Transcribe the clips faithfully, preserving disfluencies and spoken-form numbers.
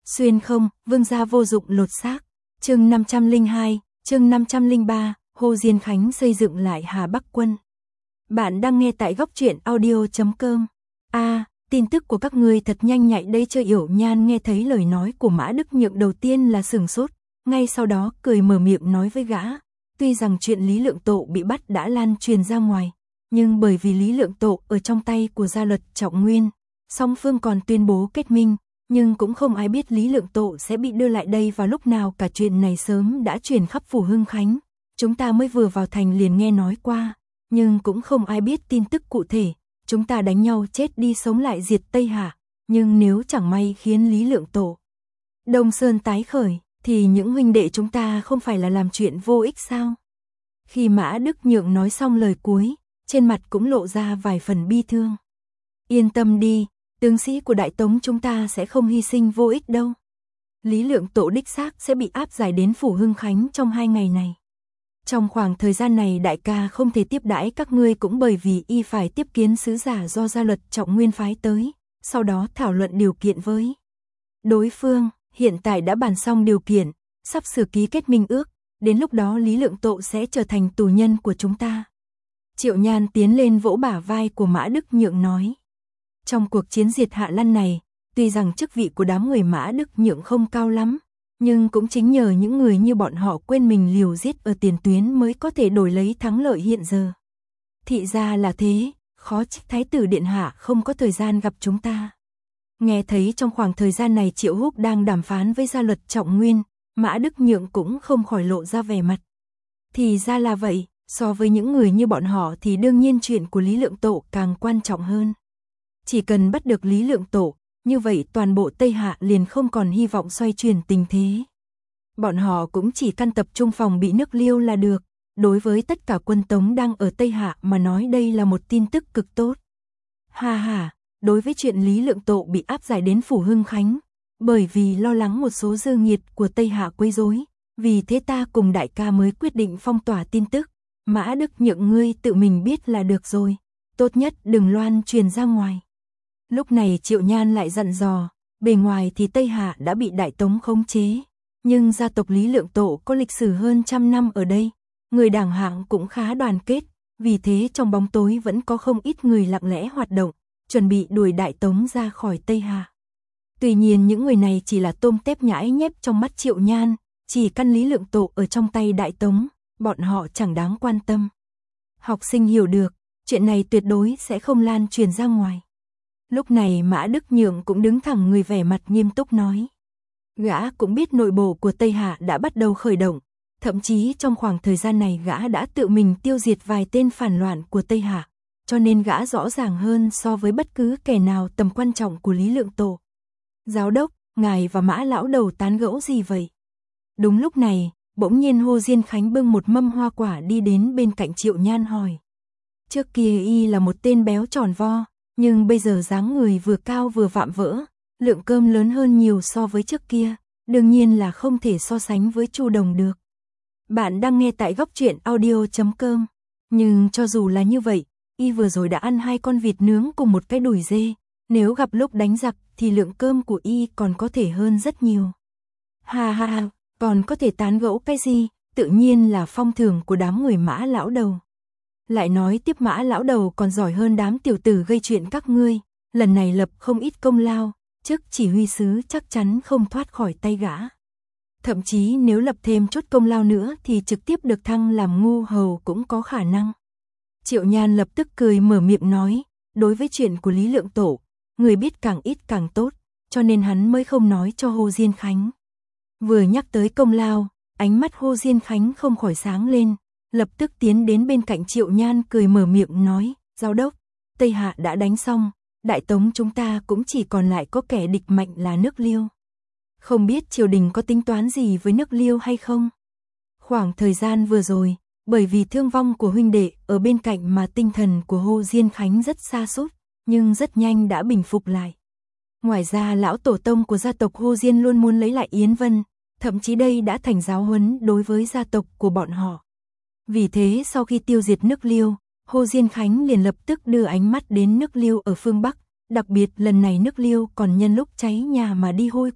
Xuyên không, vương gia vô dụng lột xác. Chương năm trăm lẻ hai, chương năm trăm lẻ ba, Hồ Diên Khánh xây dựng lại Hà Bắc quân. Bạn đang nghe tại góc truyện audio chấm com. A, à, tin tức của các ngươi thật nhanh nhạy đây. Chơi Yểu Nhan nghe thấy lời nói của Mã Đức Nhượng đầu tiên là sửng sốt, ngay sau đó cười mở miệng nói với gã. Tuy rằng chuyện Lý Lượng Tộ bị bắt đã lan truyền ra ngoài, nhưng bởi vì Lý Lượng Tộ ở trong tay của gia luật Trọng Nguyên, song phương còn tuyên bố kết minh, nhưng cũng không ai biết Lý Lượng Tộ sẽ bị đưa lại đây vào lúc nào. Cả chuyện này sớm đã truyền khắp phủ Hưng Khánh, chúng ta mới vừa vào thành liền nghe nói qua, nhưng cũng không ai biết tin tức cụ thể. Chúng ta đánh nhau chết đi sống lại diệt Tây Hạ, nhưng nếu chẳng may khiến Lý Lượng Tộ Đông Sơn tái khởi, thì những huynh đệ chúng ta không phải là làm chuyện vô ích sao? Khi Mã Đức Nhượng nói xong lời cuối, trên mặt cũng lộ ra vài phần bi thương. Yên tâm đi, tướng sĩ của Đại Tống chúng ta sẽ không hy sinh vô ích đâu. Lý Lượng Tộ đích xác sẽ bị áp giải đến phủ Hưng Khánh trong hai ngày này. Trong khoảng thời gian này đại ca không thể tiếp đãi các ngươi cũng bởi vì y phải tiếp kiến sứ giả do gia luật Trọng Nguyên phái tới, sau đó thảo luận điều kiện với đối phương. Hiện tại đã bàn xong điều kiện, sắp sửa ký kết minh ước, đến lúc đó Lý Lượng Tộ sẽ trở thành tù nhân của chúng ta. Triệu Nhan tiến lên vỗ bả vai của Mã Đức Nhượng nói. Trong cuộc chiến diệt Hạ Lan này, tuy rằng chức vị của đám người Mã Đức Nhượng không cao lắm, nhưng cũng chính nhờ những người như bọn họ quên mình liều giết ở tiền tuyến mới có thể đổi lấy thắng lợi hiện giờ. Thị ra là thế, khó trách Thái tử Điện Hạ không có thời gian gặp chúng ta. Nghe thấy trong khoảng thời gian này Triệu Húc đang đàm phán với gia luật Trọng Nguyên, Mã Đức Nhượng cũng không khỏi lộ ra vẻ mặt. Thì ra là vậy, so với những người như bọn họ thì đương nhiên chuyện của Lý Lượng Tộ càng quan trọng hơn. Chỉ cần bắt được Lý Lượng Tộ, như vậy toàn bộ Tây Hạ liền không còn hy vọng xoay chuyển tình thế. Bọn họ cũng chỉ căn tập trung phòng bị nước Liêu là được. Đối với tất cả quân Tống đang ở Tây Hạ mà nói đây là một tin tức cực tốt. Ha ha, đối với chuyện Lý Lượng Tộ bị áp giải đến phủ Hưng Khánh, bởi vì lo lắng một số dư nghiệt của Tây Hạ quấy rối, vì thế ta cùng đại ca mới quyết định phong tỏa tin tức. Mã Đức Nhượng ngươi tự mình biết là được rồi, tốt nhất đừng loan truyền ra ngoài. Lúc này Triệu Nhan lại dặn dò, bề ngoài thì Tây Hạ đã bị Đại Tống khống chế, nhưng gia tộc Lý Lượng Tộ có lịch sử hơn trăm năm ở đây, người đảng hạng cũng khá đoàn kết, vì thế trong bóng tối vẫn có không ít người lặng lẽ hoạt động, chuẩn bị đuổi Đại Tống ra khỏi Tây Hạ. Tuy nhiên những người này chỉ là tôm tép nhãi nhép trong mắt Triệu Nhan, chỉ căn Lý Lượng Tộ ở trong tay Đại Tống, bọn họ chẳng đáng quan tâm. Học sinh hiểu được, chuyện này tuyệt đối sẽ không lan truyền ra ngoài. Lúc này Mã Đức Nhượng cũng đứng thẳng người vẻ mặt nghiêm túc nói. Gã cũng biết nội bộ của Tây Hạ đã bắt đầu khởi động, thậm chí trong khoảng thời gian này gã đã tự mình tiêu diệt vài tên phản loạn của Tây Hạ, cho nên gã rõ ràng hơn so với bất cứ kẻ nào tầm quan trọng của Lý Lượng Tộ. Giáo đốc, ngài và Mã lão đầu tán gẫu gì vậy? Đúng lúc này, bỗng nhiên Hồ Diên Khánh bưng một mâm hoa quả đi đến bên cạnh Triệu Nhan hỏi. Trước kia y là một tên béo tròn vo, nhưng bây giờ dáng người vừa cao vừa vạm vỡ, lượng cơm lớn hơn nhiều so với trước kia, đương nhiên là không thể so sánh với Chu Đồng được. Bạn đang nghe tại góc truyện audio chấm com. Nhưng cho dù là như vậy, y vừa rồi đã ăn hai con vịt nướng cùng một cái đùi dê, nếu gặp lúc đánh giặc thì lượng cơm của y còn có thể hơn rất nhiều. Ha ha ha, còn có thể tán gẫu cái gì, tự nhiên là phong thưởng của đám người Mã lão đầu. Lại nói tiếp Mã lão đầu còn giỏi hơn đám tiểu tử gây chuyện các ngươi, lần này lập không ít công lao, chức chỉ huy sứ chắc chắn không thoát khỏi tay gã. Thậm chí nếu lập thêm chút công lao nữa thì trực tiếp được thăng làm ngu hầu cũng có khả năng. Triệu Nhan lập tức cười mở miệng nói, đối với chuyện của Lý Lượng Tộ, người biết càng ít càng tốt, cho nên hắn mới không nói cho Hồ Diên Khánh. Vừa nhắc tới công lao, ánh mắt Hồ Diên Khánh không khỏi sáng lên, lập tức tiến đến bên cạnh Triệu Nhan cười mở miệng nói, giáo đốc, Tây Hạ đã đánh xong, Đại Tống chúng ta cũng chỉ còn lại có kẻ địch mạnh là nước Liêu. Không biết triều đình có tính toán gì với nước Liêu hay không? Khoảng thời gian vừa rồi, bởi vì thương vong của huynh đệ ở bên cạnh mà tinh thần của Hồ Diên Khánh rất sa sút, nhưng rất nhanh đã bình phục lại. Ngoài ra lão tổ tông của gia tộc Hồ Diên luôn muốn lấy lại Yến Vân, thậm chí đây đã thành giáo huấn đối với gia tộc của bọn họ. Vì thế sau khi tiêu diệt nước Liêu, Hồ Diên Khánh liền lập tức đưa ánh mắt đến nước Liêu ở phương Bắc, đặc biệt lần này nước Liêu còn nhân lúc cháy nhà mà đi hôi của,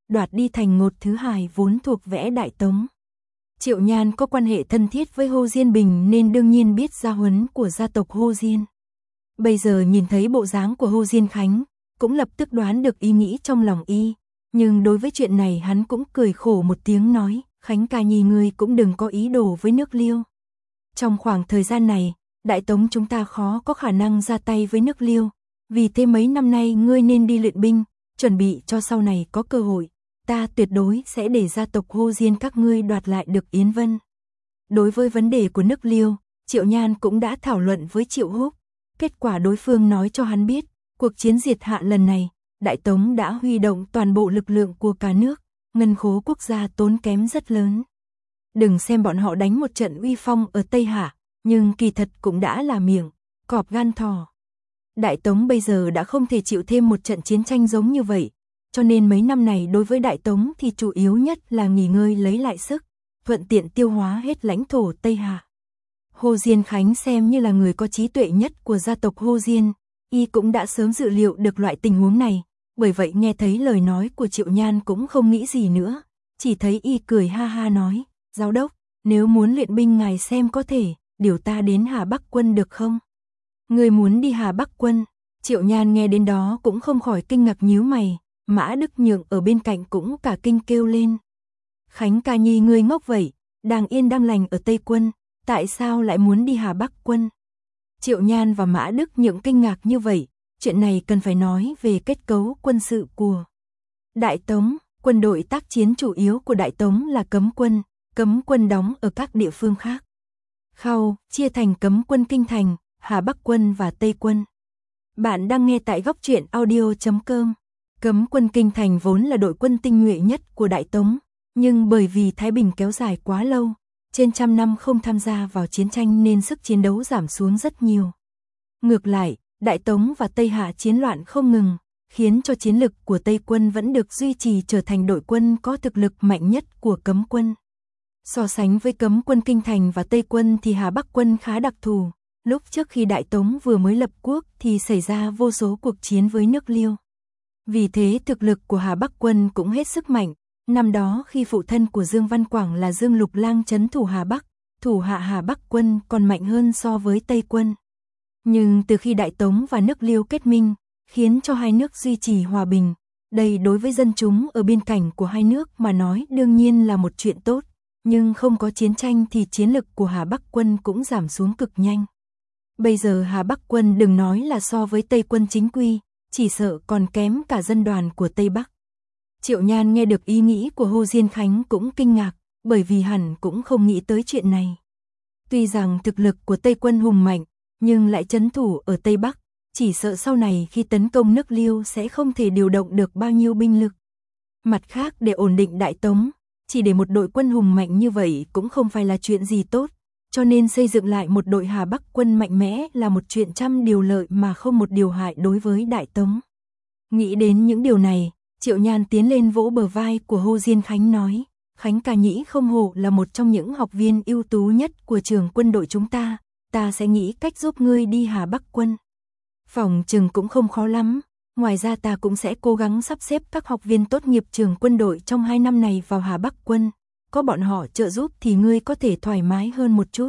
đoạt đi thành ngột thứ hài vốn thuộc vẽ Đại Tống. Triệu Nhan có quan hệ thân thiết với Hồ Diên Bình nên đương nhiên biết gia huấn của gia tộc Hồ Diên. Bây giờ nhìn thấy bộ dáng của Hồ Diên Khánh, cũng lập tức đoán được ý nghĩ trong lòng y, nhưng đối với chuyện này hắn cũng cười khổ một tiếng nói, Khánh ca nhi ngươi cũng đừng có ý đồ với nước Liêu. Trong khoảng thời gian này, Đại Tống chúng ta khó có khả năng ra tay với nước Liêu, vì thế mấy năm nay ngươi nên đi luyện binh, chuẩn bị cho sau này có cơ hội, ta tuyệt đối sẽ để gia tộc Hồ Diên các ngươi đoạt lại được Yến Vân. Đối với vấn đề của nước Liêu, Triệu Nhan cũng đã thảo luận với Triệu Húc, kết quả đối phương nói cho hắn biết, cuộc chiến diệt hạ lần này, Đại Tống đã huy động toàn bộ lực lượng của cả nước, ngân khố quốc gia tốn kém rất lớn. Đừng xem bọn họ đánh một trận uy phong ở Tây Hạ, nhưng kỳ thật cũng đã là miệng cọp gan thỏ. Đại Tống bây giờ đã không thể chịu thêm một trận chiến tranh giống như vậy, cho nên mấy năm này đối với Đại Tống thì chủ yếu nhất là nghỉ ngơi lấy lại sức, thuận tiện tiêu hóa hết lãnh thổ Tây Hạ. Hồ Diên Khánh xem như là người có trí tuệ nhất của gia tộc Hồ Diên, y cũng đã sớm dự liệu được loại tình huống này, bởi vậy nghe thấy lời nói của Triệu Nhan cũng không nghĩ gì nữa, chỉ thấy y cười ha ha nói, giáo đốc, nếu muốn luyện binh ngài xem có thể, điều ta đến Hà Bắc quân được không? Người muốn đi Hà Bắc quân? Triệu Nhan nghe đến đó cũng không khỏi kinh ngạc nhíu mày, Mã Đức Nhượng ở bên cạnh cũng cả kinh kêu lên. Khánh ca nhi ngươi ngốc vậy, đang yên đang lành ở Tây quân, tại sao lại muốn đi Hà Bắc quân? Triệu Nhan và Mã Đức Nhượng kinh ngạc như vậy, chuyện này cần phải nói về kết cấu quân sự của Đại Tống. Quân đội tác chiến chủ yếu của Đại Tống là cấm quân, cấm quân đóng ở các địa phương khác. Khâu chia thành cấm quân Kinh Thành, Hà Bắc quân và Tây quân. Bạn đang nghe tại góc truyện audio chấm com. Cấm quân Kinh Thành vốn là đội quân tinh nhuệ nhất của Đại Tống, nhưng bởi vì Thái Bình kéo dài quá lâu, trên trăm năm không tham gia vào chiến tranh nên sức chiến đấu giảm xuống rất nhiều. Ngược lại, Đại Tống và Tây Hạ chiến loạn không ngừng, khiến cho chiến lực của Tây quân vẫn được duy trì trở thành đội quân có thực lực mạnh nhất của cấm quân. So sánh với cấm quân Kinh Thành và Tây quân thì Hà Bắc quân khá đặc thù, lúc trước khi Đại Tống vừa mới lập quốc thì xảy ra vô số cuộc chiến với nước Liêu. Vì thế thực lực của Hà Bắc quân cũng hết sức mạnh, năm đó khi phụ thân của Dương Văn Quảng là Dương Lục Lang trấn thủ Hà Bắc, thủ hạ Hà Bắc quân còn mạnh hơn so với Tây quân. Nhưng từ khi Đại Tống và nước Liêu kết minh, khiến cho hai nước duy trì hòa bình, đây đối với dân chúng ở biên cảnh của hai nước mà nói đương nhiên là một chuyện tốt, nhưng không có chiến tranh thì chiến lực của Hà Bắc quân cũng giảm xuống cực nhanh. Bây giờ Hà Bắc quân đừng nói là so với Tây quân chính quy, chỉ sợ còn kém cả dân đoàn của Tây Bắc. Triệu Nhan nghe được ý nghĩ của Hồ Diên Khánh cũng kinh ngạc, bởi vì hẳn cũng không nghĩ tới chuyện này. Tuy rằng thực lực của Tây quân hùng mạnh, nhưng lại trấn thủ ở Tây Bắc, chỉ sợ sau này khi tấn công nước Liêu sẽ không thể điều động được bao nhiêu binh lực. Mặt khác để ổn định Đại Tống, chỉ để một đội quân hùng mạnh như vậy cũng không phải là chuyện gì tốt, cho nên xây dựng lại một đội Hà Bắc quân mạnh mẽ là một chuyện trăm điều lợi mà không một điều hại đối với Đại Tống. Nghĩ đến những điều này, Triệu Nhan tiến lên vỗ bờ vai của Hồ Diên Khánh nói, Khánh ca nhĩ không hổ là một trong những học viên ưu tú nhất của trường quân đội chúng ta, ta sẽ nghĩ cách giúp ngươi đi Hà Bắc quân. Phòng trường cũng không khó lắm, ngoài ra ta cũng sẽ cố gắng sắp xếp các học viên tốt nghiệp trường quân đội trong hai năm này vào Hà Bắc quân, có bọn họ trợ giúp thì ngươi có thể thoải mái hơn một chút.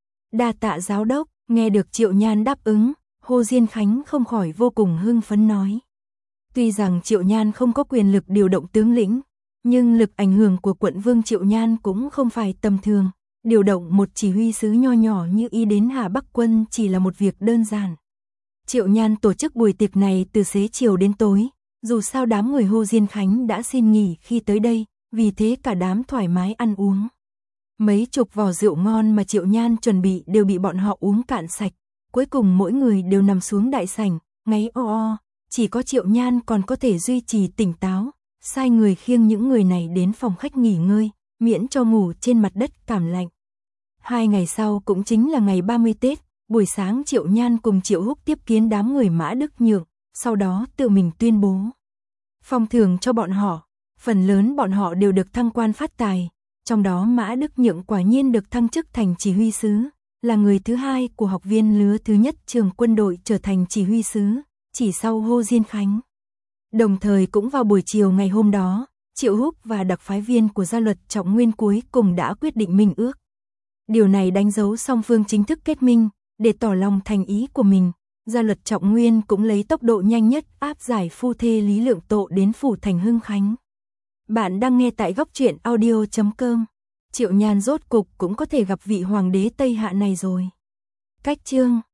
Đa tạ giáo đốc, nghe được Triệu Nhan đáp ứng, Hồ Diên Khánh không khỏi vô cùng hưng phấn nói. Tuy rằng Triệu Nhan không có quyền lực điều động tướng lĩnh, nhưng lực ảnh hưởng của quận vương Triệu Nhan cũng không phải tầm thường, điều động một chỉ huy sứ nho nhỏ như y đến Hà Bắc quân chỉ là một việc đơn giản. Triệu Nhan tổ chức buổi tiệc này từ xế chiều đến tối, dù sao đám người Hồ Diên Khánh đã xin nghỉ khi tới đây, vì thế cả đám thoải mái ăn uống. Mấy chục vò rượu ngon mà Triệu Nhan chuẩn bị đều bị bọn họ uống cạn sạch, cuối cùng mỗi người đều nằm xuống đại sảnh, ngáy o o, chỉ có Triệu Nhan còn có thể duy trì tỉnh táo, sai người khiêng những người này đến phòng khách nghỉ ngơi, miễn cho ngủ trên mặt đất cảm lạnh. Hai ngày sau cũng chính là ngày ba mươi Tết, buổi sáng Triệu Nhan cùng Triệu Húc tiếp kiến đám người Mã Đức Nhượng, sau đó tự mình tuyên bố phong thưởng cho bọn họ, phần lớn bọn họ đều được thăng quan phát tài, trong đó Mã Đức Nhượng quả nhiên được thăng chức thành chỉ huy sứ, là người thứ hai của học viên lứa thứ nhất trường quân đội trở thành chỉ huy sứ, chỉ sau Hồ Diên Khánh. Đồng thời cũng vào buổi chiều ngày hôm đó, Triệu Húc và đặc phái viên của Gia Luật Trọng Nguyên cuối cùng đã quyết định minh ước. Điều này đánh dấu song phương chính thức kết minh, để tỏ lòng thành ý của mình. Gia Luật Trọng Nguyên cũng lấy tốc độ nhanh nhất áp giải phu thê Lý Lượng Tộ đến phủ thành Hưng Khánh. Bạn đang nghe tại góc truyện audio chấm com. Triệu Nhan rốt cục cũng có thể gặp vị hoàng đế Tây Hạ này rồi. Cách chương